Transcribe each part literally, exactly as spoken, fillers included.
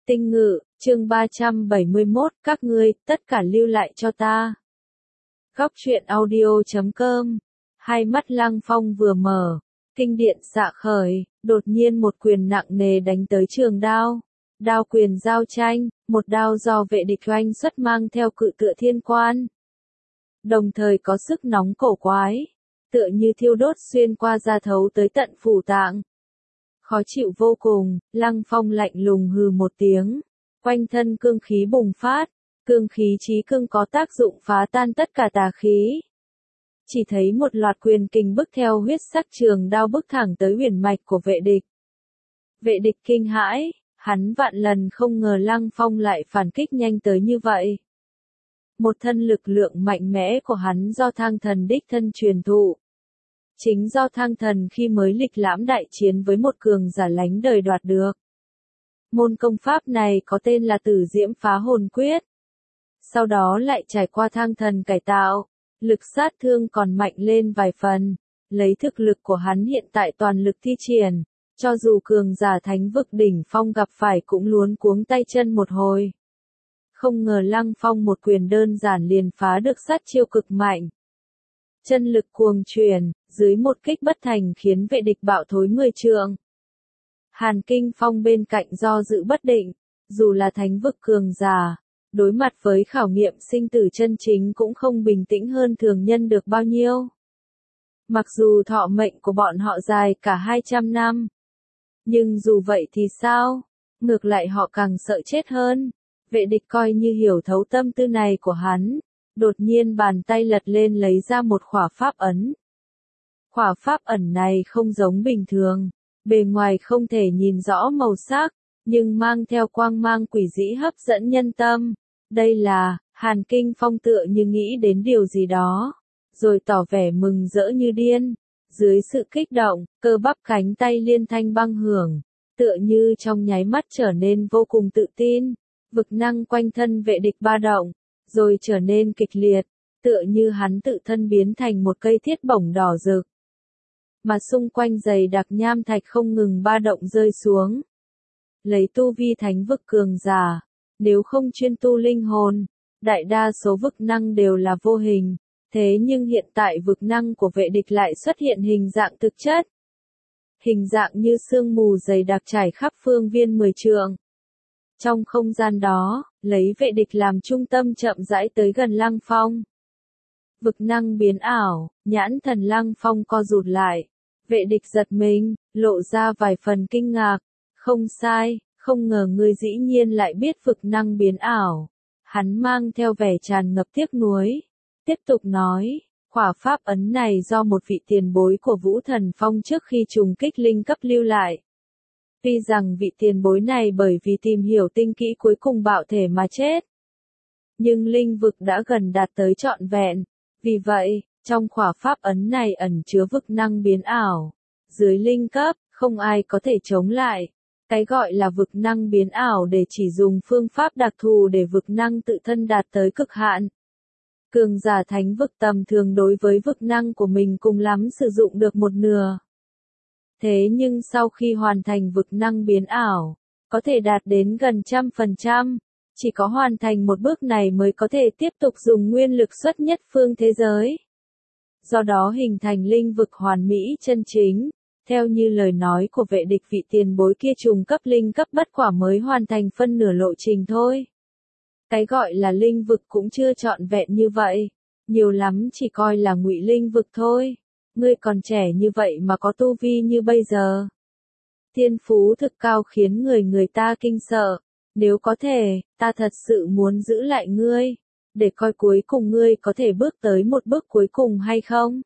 Tinh Ngự, chương ba trăm bảy mươi mốt, các ngươi, tất cả lưu lại cho ta. Góc truyện audio chấm com. Hai mắt Lăng Phong vừa mở, kinh điện xạ khởi, đột nhiên một quyền nặng nề đánh tới trường đao. Đao quyền giao tranh, một đao do vệ địch oanh xuất mang theo cự tựa thiên quan. Đồng thời có sức nóng cổ quái, tựa như thiêu đốt xuyên qua da thấu tới tận phủ tạng. Khó chịu vô cùng, Lăng Phong lạnh lùng hừ một tiếng, quanh thân cương khí bùng phát, cương khí chí cương có tác dụng phá tan tất cả tà khí. Chỉ thấy một loạt quyền kình bức theo huyết sắc trường đao bức thẳng tới huyền mạch của vệ địch. Vệ địch kinh hãi, hắn vạn lần không ngờ Lăng Phong lại phản kích nhanh tới như vậy. Một thân lực lượng mạnh mẽ của hắn do Thang Thần đích thân truyền thụ. Chính do Thang Thần khi mới lịch lãm đại chiến với một cường giả lánh đời đoạt được. Môn công pháp này có tên là Tử Diễm Phá Hồn Quyết. Sau đó lại trải qua Thang Thần cải tạo, lực sát thương còn mạnh lên vài phần, lấy thực lực của hắn hiện tại toàn lực thi triển, cho dù cường giả thánh vực đỉnh phong gặp phải cũng luống cuống tay chân một hồi. Không ngờ Lăng Phong một quyền đơn giản liền phá được sát chiêu cực mạnh. Chân lực cuồng truyền, dưới một kích bất thành khiến vệ địch bạo thối mười trượng. Hàn Kinh Phong bên cạnh do dự bất định, dù là thánh vực cường giả, đối mặt với khảo nghiệm sinh tử chân chính cũng không bình tĩnh hơn thường nhân được bao nhiêu. Mặc dù thọ mệnh của bọn họ dài cả hai trăm năm, nhưng dù vậy thì sao? Ngược lại họ càng sợ chết hơn. Vệ địch coi như hiểu thấu tâm tư này của hắn, đột nhiên bàn tay lật lên lấy ra một khỏa pháp ấn. Khỏa pháp ẩn này không giống bình thường, bề ngoài không thể nhìn rõ màu sắc, nhưng mang theo quang mang quỷ dĩ hấp dẫn nhân tâm. Đây là, Hàn Kinh Phong tựa như nghĩ đến điều gì đó, rồi tỏ vẻ mừng rỡ như điên. Dưới sự kích động, cơ bắp cánh tay liên thanh băng hưởng, tựa như trong nháy mắt trở nên vô cùng tự tin. Vực năng quanh thân vệ địch ba động, rồi trở nên kịch liệt, tựa như hắn tự thân biến thành một cây thiết bổng đỏ rực. Mà xung quanh dày đặc nham thạch không ngừng ba động rơi xuống. Lấy tu vi thánh vực cường giả, nếu không chuyên tu linh hồn, đại đa số vực năng đều là vô hình, thế nhưng hiện tại vực năng của vệ địch lại xuất hiện hình dạng thực chất. Hình dạng như sương mù dày đặc trải khắp phương viên mười trượng. Trong không gian đó, lấy vệ địch làm trung tâm chậm rãi tới gần Lăng Phong. Vực năng biến ảo, nhãn thần Lăng Phong co rụt lại. Vệ địch giật mình, lộ ra vài phần kinh ngạc. Không sai, không ngờ ngươi dĩ nhiên lại biết vực năng biến ảo. Hắn mang theo vẻ tràn ngập tiếc nuối. Tiếp tục nói, khỏa pháp ấn này do một vị tiền bối của Vũ Thần Phong trước khi trùng kích linh cấp lưu lại. Tuy rằng vị tiền bối này bởi vì tìm hiểu tinh kỹ cuối cùng bạo thể mà chết. Nhưng linh vực đã gần đạt tới trọn vẹn. Vì vậy, trong khỏa pháp ấn này ẩn chứa vực năng biến ảo. Dưới linh cấp, không ai có thể chống lại. Cái gọi là vực năng biến ảo để chỉ dùng phương pháp đặc thù để vực năng tự thân đạt tới cực hạn. Cường giả thánh vực tầm thường đối với vực năng của mình cùng lắm sử dụng được một nửa. Thế nhưng sau khi hoàn thành vực năng biến ảo, có thể đạt đến gần trăm phần trăm, chỉ có hoàn thành một bước này mới có thể tiếp tục dùng nguyên lực xuất nhất phương thế giới. Do đó hình thành linh vực hoàn mỹ chân chính, theo như lời nói của vệ địch vị tiền bối kia trùng cấp linh cấp bất quả mới hoàn thành phân nửa lộ trình thôi. Cái gọi là linh vực cũng chưa trọn vẹn như vậy, nhiều lắm chỉ coi là ngụy linh vực thôi. Ngươi còn trẻ như vậy mà có tu vi như bây giờ. Thiên phú thực cao khiến người người ta kinh sợ. Nếu có thể, ta thật sự muốn giữ lại ngươi, để coi cuối cùng ngươi có thể bước tới một bước cuối cùng hay không.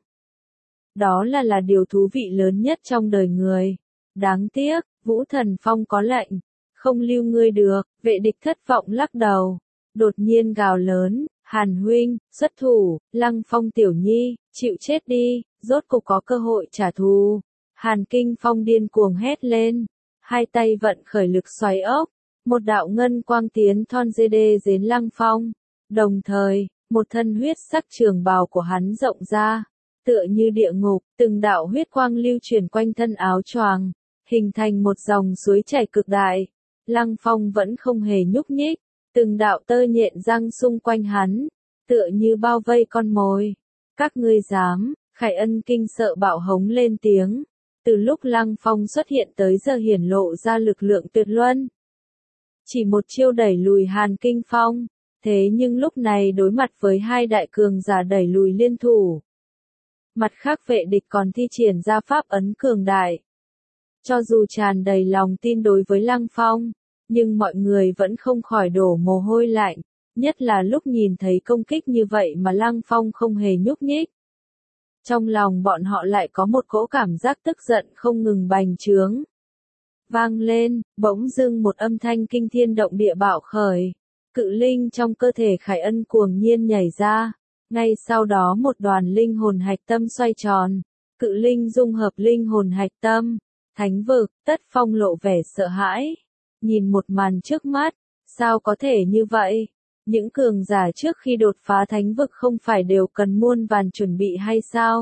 Đó là là điều thú vị lớn nhất trong đời người. Đáng tiếc, Vũ Thần Phong có lệnh, không lưu ngươi được. Vệ địch thất vọng lắc đầu, đột nhiên gào lớn, Hàn huynh, xuất thủ. Lăng Phong tiểu nhi, chịu chết đi, rốt cục có cơ hội trả thù. Hàn Kinh Phong điên cuồng hét lên, hai tay vận khởi lực xoáy ốc, một đạo ngân quang tiến thon dê đê đến Lăng Phong. Đồng thời, một thân huyết sắc trường bào của hắn rộng ra, tựa như địa ngục, từng đạo huyết quang lưu chuyển quanh thân áo choàng, hình thành một dòng suối chảy cực đại. Lăng Phong vẫn không hề nhúc nhích, từng đạo tơ nhện răng xung quanh hắn, tựa như bao vây con mồi. Các ngươi dám, Khải Ân kinh sợ bạo hống lên tiếng. Từ lúc Lăng Phong xuất hiện tới giờ hiển lộ ra lực lượng tuyệt luân. Chỉ một chiêu đẩy lùi Hàn Kinh Phong, thế nhưng lúc này đối mặt với hai đại cường giả đẩy lùi liên thủ. Mặt khác vệ địch còn thi triển ra pháp ấn cường đại. Cho dù tràn đầy lòng tin đối với Lăng Phong, nhưng mọi người vẫn không khỏi đổ mồ hôi lạnh, nhất là lúc nhìn thấy công kích như vậy mà Lăng Phong không hề nhúc nhích. Trong lòng bọn họ lại có một cỗ cảm giác tức giận không ngừng bành trướng. Vang lên, bỗng dưng một âm thanh kinh thiên động địa bạo khởi. Cự linh trong cơ thể Khải Ân cuồng nhiên nhảy ra. Ngay sau đó một đoàn linh hồn hạch tâm xoay tròn. Cự linh dung hợp linh hồn hạch tâm. Thánh vực, Tất Phong lộ vẻ sợ hãi. Nhìn một màn trước mắt, sao có thể như vậy? Những cường giả trước khi đột phá thánh vực không phải đều cần muôn vàn chuẩn bị hay sao?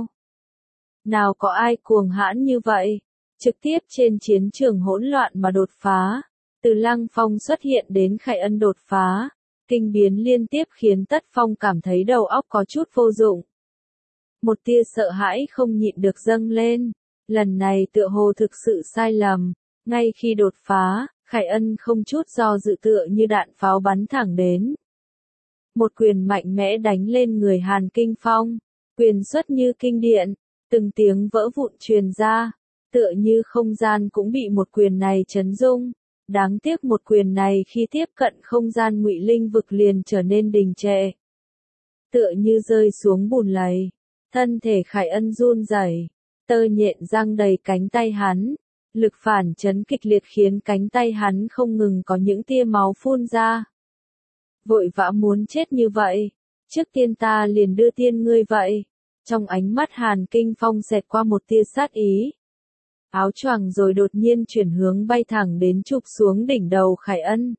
Nào có ai cuồng hãn như vậy? Trực tiếp trên chiến trường hỗn loạn mà đột phá. Từ Lăng Phong xuất hiện đến Khải Ân đột phá. Kinh biến liên tiếp khiến Tất Phong cảm thấy đầu óc có chút vô dụng. Một tia sợ hãi không nhịn được dâng lên. Lần này tựa hồ thực sự sai lầm. Ngay khi đột phá, Khải Ân không chút do dự tựa như đạn pháo bắn thẳng đến. Một quyền mạnh mẽ đánh lên người Hàn Kinh Phong. Quyền xuất như kinh điện. Từng tiếng vỡ vụn truyền ra. Tựa như không gian cũng bị một quyền này chấn rung. Đáng tiếc một quyền này khi tiếp cận không gian ngụy linh vực liền trở nên đình trệ. Tựa như rơi xuống bùn lầy. Thân thể Khải Ân run rẩy, tơ nhện răng đầy cánh tay hắn. Lực phản chấn kịch liệt khiến cánh tay hắn không ngừng có những tia máu phun ra. Vội vã muốn chết như vậy. Trước tiên ta liền đưa tiên ngươi vậy. Trong ánh mắt Hàn Kinh Phong xẹt qua một tia sát ý. Áo choàng rồi đột nhiên chuyển hướng bay thẳng đến chụp xuống đỉnh đầu Khải Ân.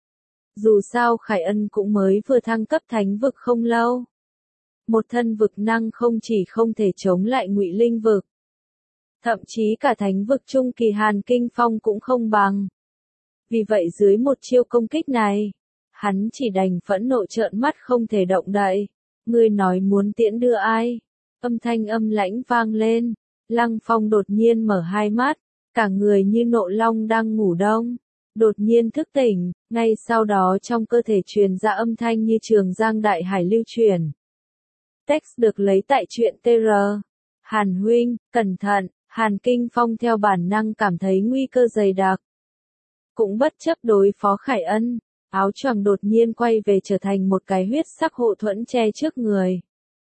Dù sao Khải Ân cũng mới vừa thăng cấp thánh vực không lâu. Một thân vực năng không chỉ không thể chống lại ngụy linh vực. Thậm chí cả thánh vực trung kỳ Hàn Kinh Phong cũng không bằng. Vì vậy dưới một chiêu công kích này, hắn chỉ đành phẫn nộ trợn mắt không thể động đậy. Ngươi nói muốn tiễn đưa ai? Âm thanh âm lãnh vang lên. Lăng Phong đột nhiên mở hai mắt, cả người như nộ long đang ngủ đông. Đột nhiên thức tỉnh, ngay sau đó trong cơ thể truyền ra âm thanh như trường giang đại hải lưu truyền. Text được lấy tại truyện tê rờ. Hàn huynh, cẩn thận, Hàn Kinh Phong theo bản năng cảm thấy nguy cơ dày đặc. Cũng bất chấp đối phó Khải Ân, áo choàng đột nhiên quay về trở thành một cái huyết sắc hộ thuẫn che trước người.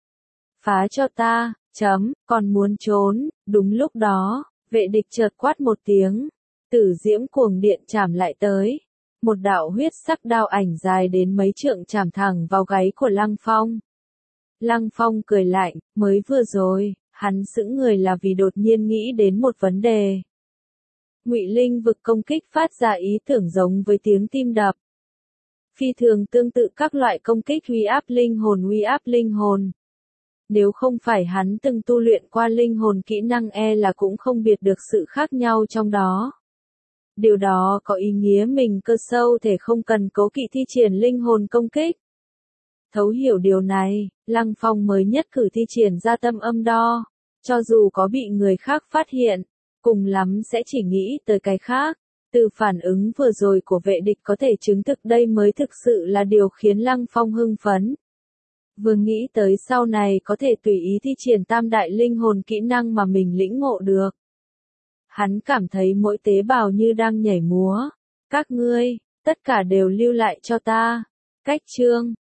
Phá cho ta, chấm, còn muốn trốn, đúng lúc đó, vệ địch chợt quát một tiếng, tử diễm cuồng điện chạm lại tới. Một đạo huyết sắc đao ảnh dài đến mấy trượng chạm thẳng vào gáy của Lăng Phong. Lăng Phong cười lạnh, mới vừa rồi, hắn sững người là vì đột nhiên nghĩ đến một vấn đề. Ngụy linh vực công kích phát ra ý tưởng giống với tiếng tim đập. Phi thường tương tự các loại công kích uy áp linh hồn uy áp linh hồn. Nếu không phải hắn từng tu luyện qua linh hồn kỹ năng e là cũng không biệt được sự khác nhau trong đó. Điều đó có ý nghĩa mình cơ sâu thể không cần cố kỵ thi triển linh hồn công kích. Thấu hiểu điều này, Lăng Phong mới nhất cử thi triển ra tâm âm đo. Cho dù có bị người khác phát hiện, cùng lắm sẽ chỉ nghĩ tới cái khác. Từ phản ứng vừa rồi của vệ địch có thể chứng thực đây mới thực sự là điều khiến Lăng Phong hưng phấn. Vừa nghĩ tới sau này có thể tùy ý thi triển tam đại linh hồn kỹ năng mà mình lĩnh ngộ được. Hắn cảm thấy mỗi tế bào như đang nhảy múa. Các ngươi, tất cả đều lưu lại cho ta. Cách chương